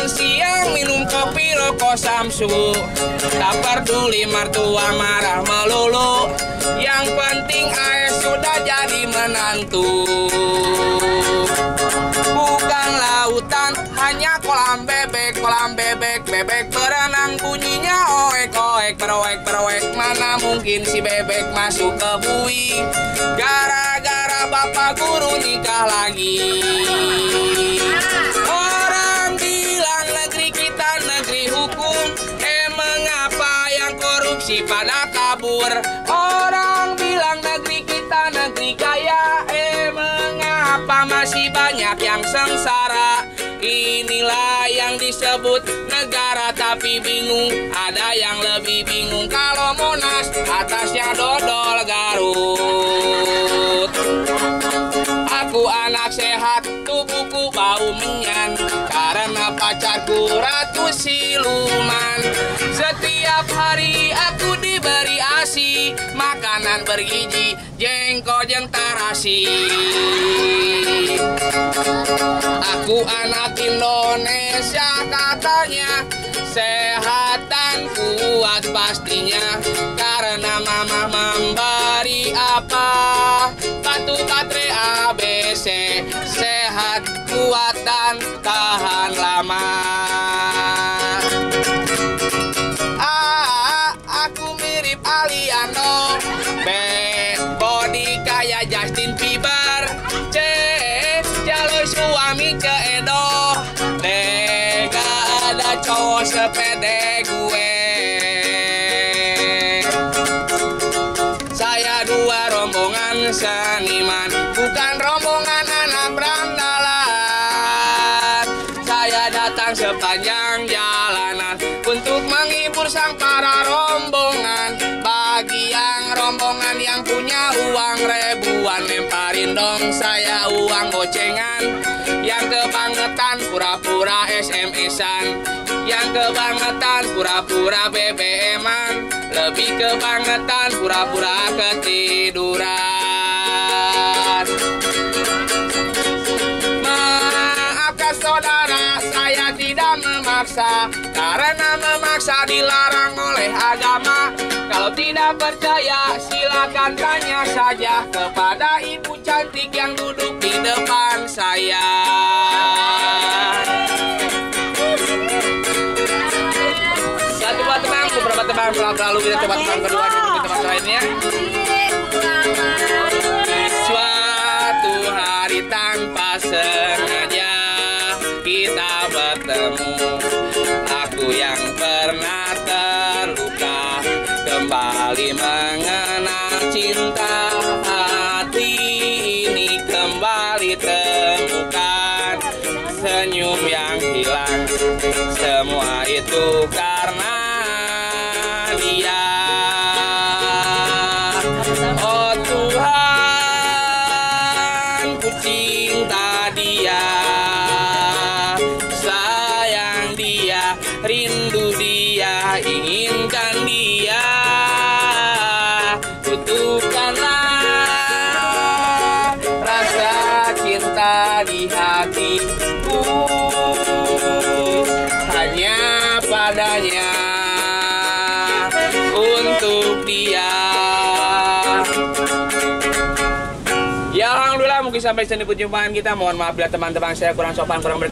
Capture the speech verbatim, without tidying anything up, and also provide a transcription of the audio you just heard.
Makan siang minum kopi rokok samsu, tak peduli mertua marah melulu. Yang penting ae sudah jadi menantu. Bukan lautan, hanya kolam bebek, kolam bebek, bebek berenang bunyinya oek oek beroek beroek. Mana mungkin si bebek masuk ke bui, gara-gara bapak guru nikah lagi. Orang bilang negeri kita negeri hukum, eh mengapa yang korupsi pada kabur? Orang bilang negeri kita negeri kaya, eh mengapa masih banyak yang sengsara? Inilah yang disebut negara tapi bingung. Ada yang lebih bingung kalau Monas atasnya dodol Garut. Aku anak sehat, tubuhku bau menyan, karena pacarku ratu siluman. Setiap hari aku diberi ASI, makanan bergizi, jengkol jeung tarasi. Aku anak Indonesia katanya, sehat dan kuat pastinya, karena mama memberi apa? Batu baterai A B C, sehat, kuat dan tahan lama. A, aku mirip Aliano. B, body kayak Justin Bieber. C, jalur suami ke Edo. D, gak ada cowok sepede gue. Saya dua rombongan seniman, bukan rombongan anak berandalan. Saya datang sepanjang jalanan untuk menghibur sang para rombongan. Bagi yang rombongan yang punya uang ribuan, lemparin dong saya uang gocengan. Yang kebangetan pura-pura S M S-an, yang kebangetan pura-pura B B M-an, lebih kebangetan pura-pura ketiduran. Maafkan saudara, saya tidak memaksa, karena memaksa dilarang oleh agama. Kalau tidak percaya, silakan tanya saja kepada ibu cantik yang duduk di depan saya. Satu buat tebang, beberapa tebang, lalu kita coba tebang kedua di tempat lainnya. Suatu hari tanpa sengaja kita bertemu, aku yang pernah terluka kembali mengenal cinta. Hati ini kembali temukan, senyum yang hilang, semua itu karena dia. Oh Tuhan, ku cinta dia, sayang dia, rindu dia, inginkan dia. Butuhkanlah rasa cinta di hatiku, hanya padanya, untuk dia. Ya alhamdulillah, mungkin sampai sini perjumpaan kita. Mohon maaf bila teman-teman saya kurang sopan, kurang ber